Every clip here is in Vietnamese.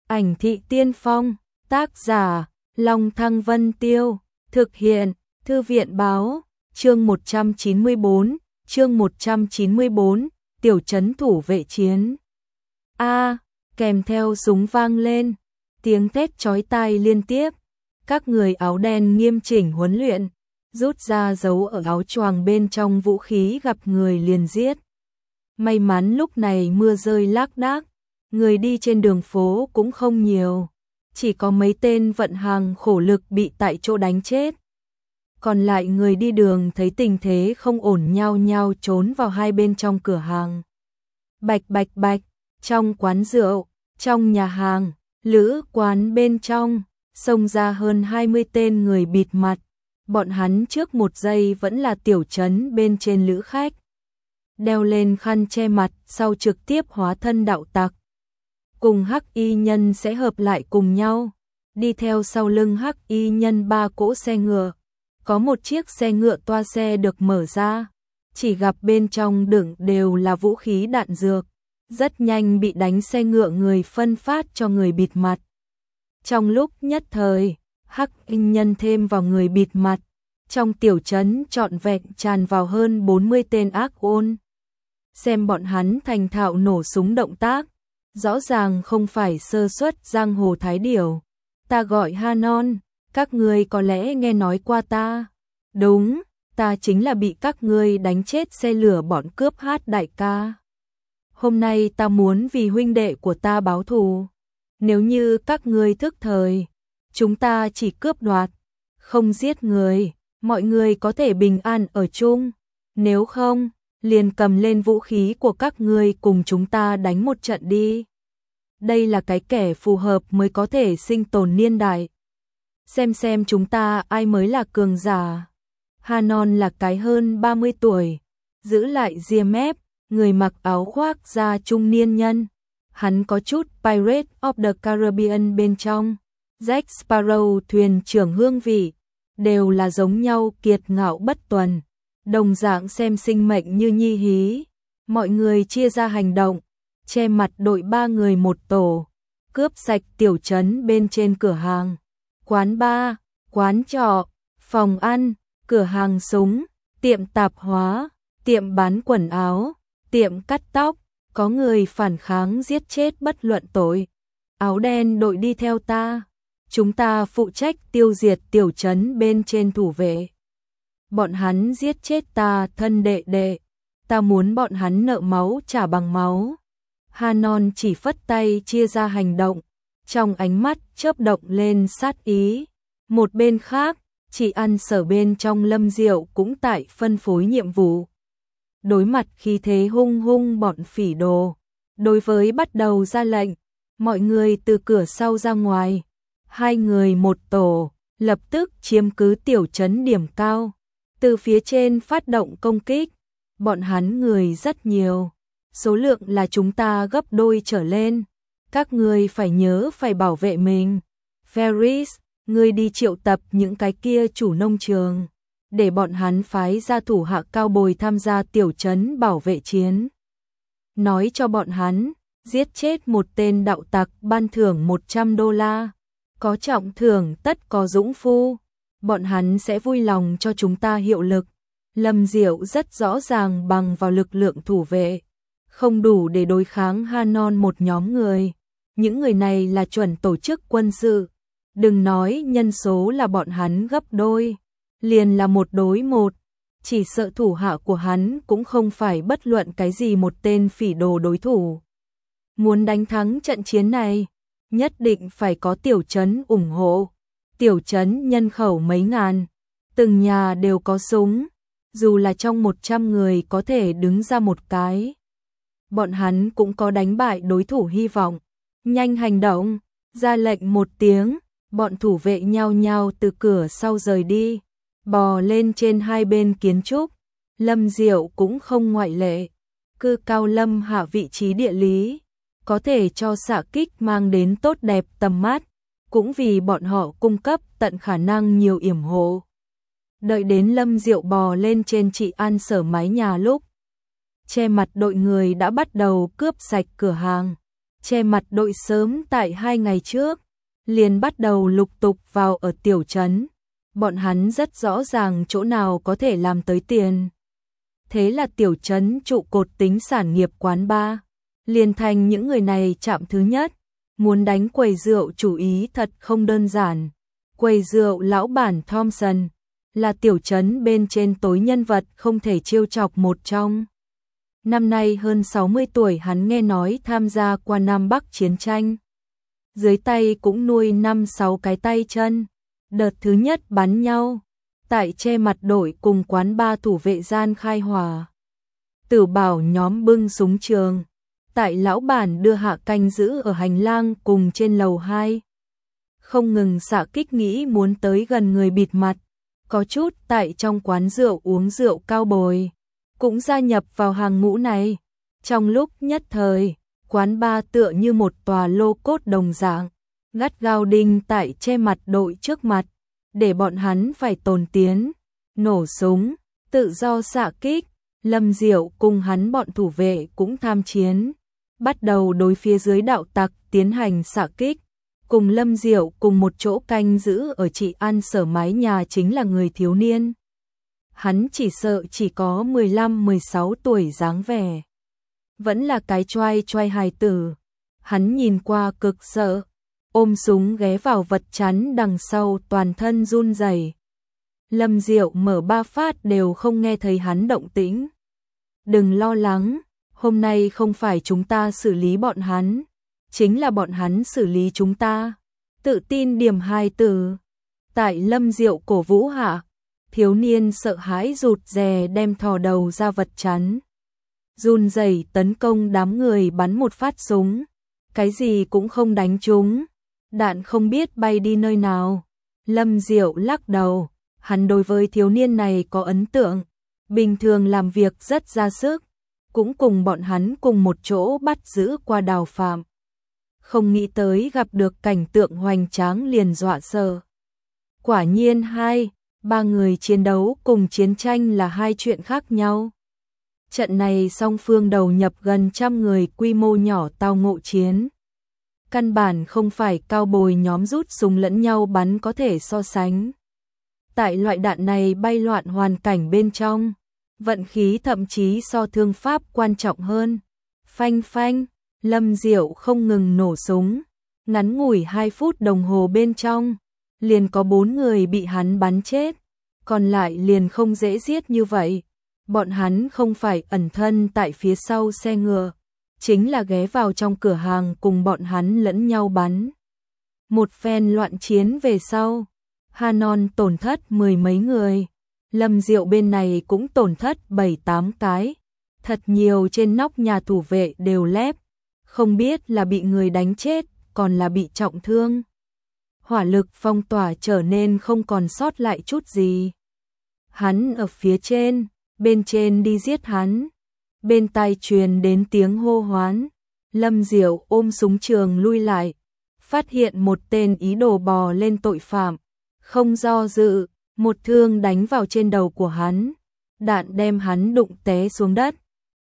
Ảnh thị tiên phong, tác giả, Long Thăng Vân Tiêu, thực hiện, Thư viện báo, chương 194, tiểu trấn thủ vệ chiến. Kèm theo súng vang lên, tiếng thét chói tai liên tiếp, các người áo đen nghiêm chỉnh huấn luyện, rút ra giấu ở áo choàng bên trong vũ khí gặp người liền giết. May mắn lúc này mưa rơi lác đác, người đi trên đường phố cũng không nhiều, chỉ có mấy tên vận hàng khổ lực bị tại chỗ đánh chết. Còn lại người đi đường thấy tình thế không ổn nhao nhao trốn vào hai bên trong cửa hàng. Bạch bạch bạch, trong quán rượu, trong nhà hàng, lữ quán bên trong, xông ra hơn 20 tên người bịt mặt. Bọn hắn trước một giây vẫn là tiểu trấn bên trên lữ khách. Đeo lên khăn che mặt sau trực tiếp hóa thân đạo tặc. Cùng hắc y nhân sẽ hợp lại cùng nhau. Đi theo sau lưng hắc y nhân 3 cỗ xe ngựa. Có một chiếc xe ngựa toa xe được mở ra. Chỉ gặp bên trong đựng đều là vũ khí đạn dược. Rất nhanh bị đánh xe ngựa người phân phát cho người bịt mặt. Trong lúc nhất thời, hắc y nhân thêm vào người bịt mặt. Trong tiểu trấn trọn vẹn tràn vào hơn 40 tên ác ôn. Xem bọn hắn thành thạo nổ súng động tác, rõ ràng không phải sơ suất giang hồ thái điểu. Ta gọi Hanon, các ngươi có lẽ nghe nói qua ta. Đúng, ta chính là bị các ngươi đánh chết xe lửa bọn cướp Hát đại ca. Hôm nay ta muốn vì huynh đệ của ta báo thù. Nếu như các ngươi thức thời, chúng ta chỉ cướp đoạt, không giết người, mọi người có thể bình an ở chung. Nếu không, liền cầm lên vũ khí của các ngươi cùng chúng ta đánh một trận đi. Đây là cái kẻ phù hợp mới có thể sinh tồn niên đại. Xem chúng ta ai mới là cường giả. Hanon là cái hơn 30 tuổi, giữ lại ria mép, người mặc áo khoác da trung niên nhân. Hắn có chút Pirates of the Caribbean bên trong. Jack Sparrow thuyền trưởng hương vị, đều là giống nhau kiệt ngạo bất tuần. Đồng dạng xem sinh mệnh như nhi hí. Mọi người chia ra hành động, che mặt đội 3 người một tổ, cướp sạch tiểu trấn bên trên cửa hàng, quán bar, quán trọ, phòng ăn, cửa hàng súng, tiệm tạp hóa, tiệm bán quần áo, tiệm cắt tóc. Có người phản kháng giết chết bất luận tội. Áo đen đội đi theo ta, chúng ta phụ trách tiêu diệt tiểu trấn bên trên thủ vệ. Bọn hắn giết chết ta thân đệ đệ, ta muốn bọn hắn nợ máu trả bằng máu. Hanon chỉ phất tay chia ra hành động, trong ánh mắt chớp động lên sát ý. Một bên khác, chị ăn sở bên trong Lâm Diệu cũng tại phân phối nhiệm vụ. Đối mặt khi thế hung hung bọn phỉ đồ, đối với bắt đầu ra lệnh, mọi người từ cửa sau ra ngoài, 2 người một tổ, lập tức chiếm cứ tiểu trấn điểm cao. Từ phía trên phát động công kích, bọn hắn người rất nhiều, số lượng là chúng ta gấp đôi trở lên. Các ngươi phải nhớ phải bảo vệ mình. Ferris, ngươi đi triệu tập những cái kia chủ nông trường, để bọn hắn phái ra thủ hạ cao bồi tham gia tiểu trấn bảo vệ chiến. Nói cho bọn hắn, giết chết một tên đạo tặc ban thưởng $100, có trọng thưởng tất có dũng phu. Bọn hắn sẽ vui lòng cho chúng ta hiệu lực. Lâm Diệu rất rõ ràng bằng vào lực lượng thủ vệ, không đủ để đối kháng Hanon một nhóm người. Những người này là chuẩn tổ chức quân sự. Đừng nói nhân số là bọn hắn gấp đôi, liền là 1 đối 1. Chỉ sợ thủ hạ của hắn cũng không phải bất luận cái gì một tên phỉ đồ đối thủ. Muốn đánh thắng trận chiến này, nhất định phải có tiểu trấn ủng hộ. Tiểu trấn nhân khẩu mấy ngàn, từng nhà đều có súng, dù là trong 100 người có thể đứng ra một cái. Bọn hắn cũng có đánh bại đối thủ hy vọng. Nhanh hành động, ra lệnh một tiếng, bọn thủ vệ nhao nhao từ cửa sau rời đi, bò lên trên hai bên kiến trúc. Lâm Diệu cũng không ngoại lệ, cư cao lâm hạ vị trí địa lý, có thể cho xạ kích mang đến tốt đẹp tầm mắt. Cũng vì bọn họ cung cấp tận khả năng nhiều yểm hộ. Đợi đến Lâm Diệu bò lên trên chị ăn sở mái nhà lúc, che mặt đội người đã bắt đầu cướp sạch cửa hàng. Che mặt đội sớm tại 2 ngày trước, liền bắt đầu lục tục vào ở tiểu trấn. Bọn hắn rất rõ ràng chỗ nào có thể làm tới tiền. Thế là tiểu trấn trụ cột tính sản nghiệp quán bar, liền thành những người này chạm thứ nhất. Muốn đánh quầy rượu chủ ý thật không đơn giản. Quầy rượu lão bản Thompson là tiểu trấn bên trên tối nhân vật không thể trêu chọc một trong. Năm nay hơn 60 tuổi, hắn nghe nói tham gia qua Nam Bắc chiến tranh. Dưới tay cũng nuôi 5-6 cái tay chân. Đợt thứ nhất bắn nhau, tại Che mặt đội cùng quán bar thủ vệ gian khai hỏa. Tử Bảo nhóm bưng súng trường, tại lão bản đưa hạ canh giữ ở hành lang cùng trên lầu 2. Không ngừng xạ kích nghĩ muốn tới gần người bịt mặt. Có chút tại trong quán rượu uống rượu cao bồi, cũng gia nhập vào hàng ngũ này. Trong lúc nhất thời, quán bar tựa như một tòa lô cốt đồng dạng, gắt gao đinh tại Che mặt đội trước mặt, để bọn hắn phải tồn tiến, nổ súng, tự do xạ kích. Lâm Diệu cùng hắn bọn thủ vệ cũng tham chiến, bắt đầu đối phía dưới đạo tặc tiến hành xạ kích. Cùng Lâm Diệu cùng một chỗ canh giữ ở trị an sở mái nhà chính là người thiếu niên. Hắn chỉ sợ chỉ có 15-16 tuổi dáng vẻ. Vẫn là cái choai choai hài tử. Hắn nhìn qua cực sợ, ôm súng ghé vào vật chắn đằng sau, toàn thân run rẩy. Lâm Diệu mở 3 phát đều không nghe thấy hắn động tĩnh. Đừng lo lắng, hôm nay không phải chúng ta xử lý bọn hắn, chính là bọn hắn xử lý chúng ta. Tự tin điểm hài tử. Tại Lâm Diệu cổ vũ hạ, thiếu niên sợ hãi rụt rè đem thò đầu ra vật chắn. Run rẩy tấn công đám người, bắn một phát súng. Cái gì cũng không đánh trúng. Đạn không biết bay đi nơi nào. Lâm Diệu lắc đầu. Hắn đối với thiếu niên này có ấn tượng. Bình thường làm việc rất ra sức. Cũng cùng bọn hắn cùng một chỗ bắt giữ qua đào phạm. Không nghĩ tới gặp được cảnh tượng hoành tráng liền dọa sợ. Quả nhiên 2-3 người chiến đấu cùng chiến tranh là hai chuyện khác nhau. Trận này song phương đầu nhập gần 100 người, quy mô nhỏ tao ngộ chiến. Căn bản không phải cao bồi nhóm rút súng lẫn nhau bắn có thể so sánh. Tại loại đạn này bay loạn hoàn cảnh bên trong, vận khí thậm chí so thương pháp quan trọng hơn. Phanh phanh, Lâm Diệu không ngừng nổ súng. Ngắn ngủi 2 phút đồng hồ bên trong, liền có 4 người bị hắn bắn chết. Còn lại liền không dễ giết như vậy. Bọn hắn không phải ẩn thân tại phía sau xe ngựa, chính là ghé vào trong cửa hàng cùng bọn hắn lẫn nhau bắn. Một phen loạn chiến về sau, Hanon tổn thất 10 mấy người. Lâm Diệu bên này cũng tổn thất 7-8 cái. Thật nhiều trên nóc nhà thủ vệ đều lép. Không biết là bị người đánh chết, còn là bị trọng thương. Hỏa lực phong tỏa trở nên không còn sót lại chút gì. Hắn ở phía trên, bên trên đi giết hắn. Bên tai truyền đến tiếng hô hoán. Lâm Diệu ôm súng trường lui lại. Phát hiện một tên ý đồ bò lên tội phạm. Không do dự, một thương đánh vào trên đầu của hắn. Đạn đem hắn đụng té xuống đất.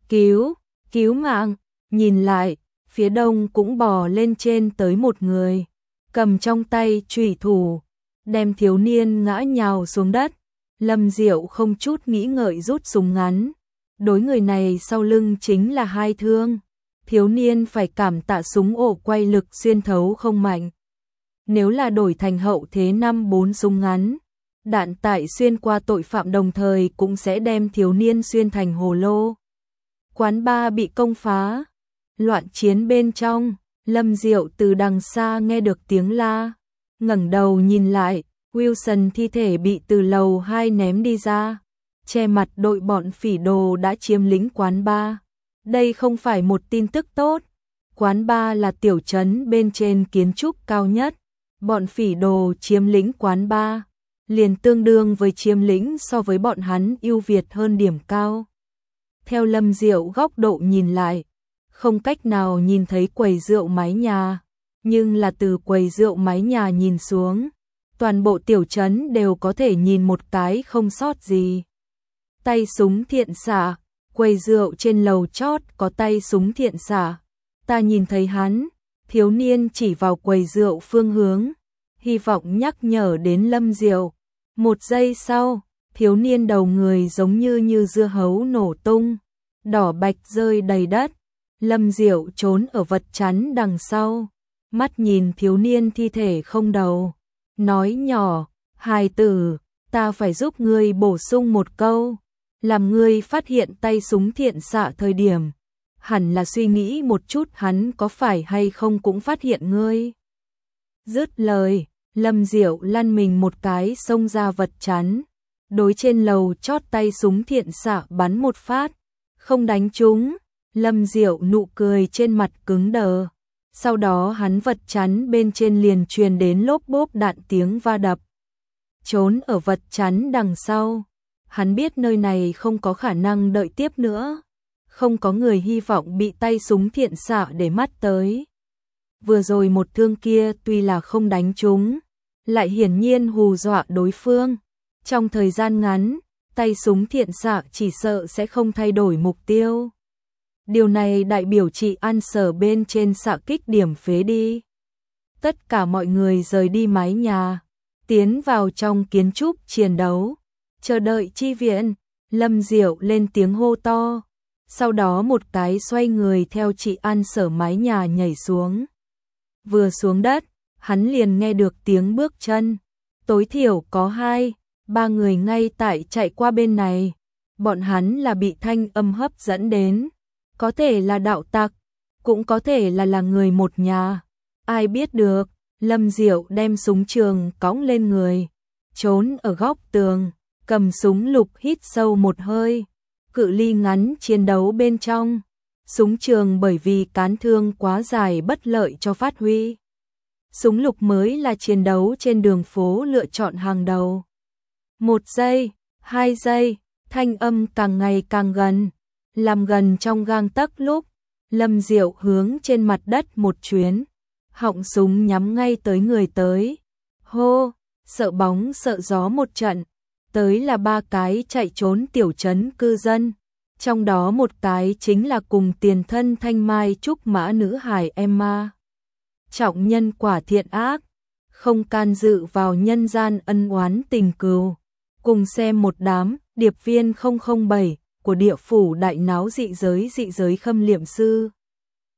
Cứu mạng, nhìn lại, phía đông cũng bò lên trên tới một người. Cầm trong tay chủy thủ, đem thiếu niên ngã nhào xuống đất. Lâm Diệu không chút nghĩ ngợi rút súng ngắn. Đối người này sau lưng chính là 2 thương. Thiếu niên phải cảm tạ súng ổ quay lực xuyên thấu không mạnh. Nếu là đổi thành hậu thế 5-4 súng ngắn, đạn tại xuyên qua tội phạm đồng thời cũng sẽ đem thiếu niên xuyên thành hồ lô. Quán bar bị công phá. Loạn chiến bên trong, Lâm Diệu từ đằng xa nghe được tiếng la. Ngẩng đầu nhìn lại, Wilson thi thể bị từ lầu 2 ném đi ra. Che mặt đội bọn phỉ đồ đã chiếm lĩnh quán bar. Đây không phải một tin tức tốt. Quán bar là tiểu trấn bên trên kiến trúc cao nhất. Bọn phỉ đồ chiếm lĩnh quán bar, liền tương đương với chiếm lĩnh so với bọn hắn ưu việt hơn điểm cao. Theo Lâm Diệu góc độ nhìn lại, không cách nào nhìn thấy quầy rượu mái nhà, nhưng là từ quầy rượu mái nhà nhìn xuống, toàn bộ tiểu trấn đều có thể nhìn một cái không sót gì. Tay súng thiện xạ, quầy rượu trên lầu chót có tay súng thiện xạ, Ta nhìn thấy hắn, thiếu niên chỉ vào quầy rượu phương hướng, hy vọng nhắc nhở đến Lâm Diệu. Một giây sau, thiếu niên đầu người giống như dưa hấu nổ tung, đỏ bạch rơi đầy đất. Lâm Diệu trốn ở vật chắn đằng sau, mắt nhìn thiếu niên thi thể không đầu, nói nhỏ, hài tử, ta phải giúp ngươi bổ sung một câu, làm ngươi phát hiện tay súng thiện xạ thời điểm, hẳn là suy nghĩ một chút hắn có phải hay không cũng phát hiện ngươi. Dứt lời, Lâm Diệu lăn mình một cái xông ra vật chắn, đối trên lầu chót tay súng thiện xạ bắn một phát, không đánh trúng. Lâm Diệu nụ cười trên mặt cứng đờ, sau đó hắn vật chắn bên trên liền truyền đến lốp bốp đạn tiếng va đập. Trốn ở vật chắn đằng sau, hắn biết nơi này không có khả năng đợi tiếp nữa, không có người hy vọng bị tay súng thiện xạ để mắt tới. Vừa rồi một thương kia tuy là không đánh trúng, lại hiển nhiên hù dọa đối phương. Trong thời gian ngắn, tay súng thiện xạ chỉ sợ sẽ không thay đổi mục tiêu. Điều này đại biểu Trị An Sở bên trên xạ kích điểm phế đi. Tất cả mọi người rời đi mái nhà, tiến vào trong kiến trúc chiến đấu, chờ đợi chi viện. Lâm Diệu lên tiếng hô to, sau đó một cái xoay người theo Trị An Sở mái nhà nhảy xuống. Vừa xuống đất, hắn liền nghe được tiếng bước chân, tối thiểu có 2-3 người ngay tại chạy qua bên này. Bọn hắn là bị thanh âm hấp dẫn đến, có thể là đạo tặc, cũng có thể là người một nhà, ai biết được. Lâm Diệu đem súng trường cõng lên người, trốn ở góc tường, cầm súng lục hít sâu một hơi. Cự ly ngắn chiến đấu bên trong, súng trường bởi vì cán thương quá dài bất lợi cho phát huy. Súng lục mới là chiến đấu trên đường phố lựa chọn hàng đầu. 1 giây, 2 giây, thanh âm càng ngày càng gần, làm gần trong gang tấc lúc, Lâm Diệu hướng trên mặt đất một chuyến, họng súng nhắm ngay tới người tới. Hô, sợ bóng sợ gió một trận, tới là 3 cái chạy trốn tiểu trấn cư dân, trong đó một cái chính là cùng tiền thân Thanh Mai Trúc Mã nữ hài Emma. Trọng nhân quả thiện ác, không can dự vào nhân gian ân oán tình cừu. Cùng xem một đám điệp viên 007 của địa phủ đại náo dị giới khâm liệm sư.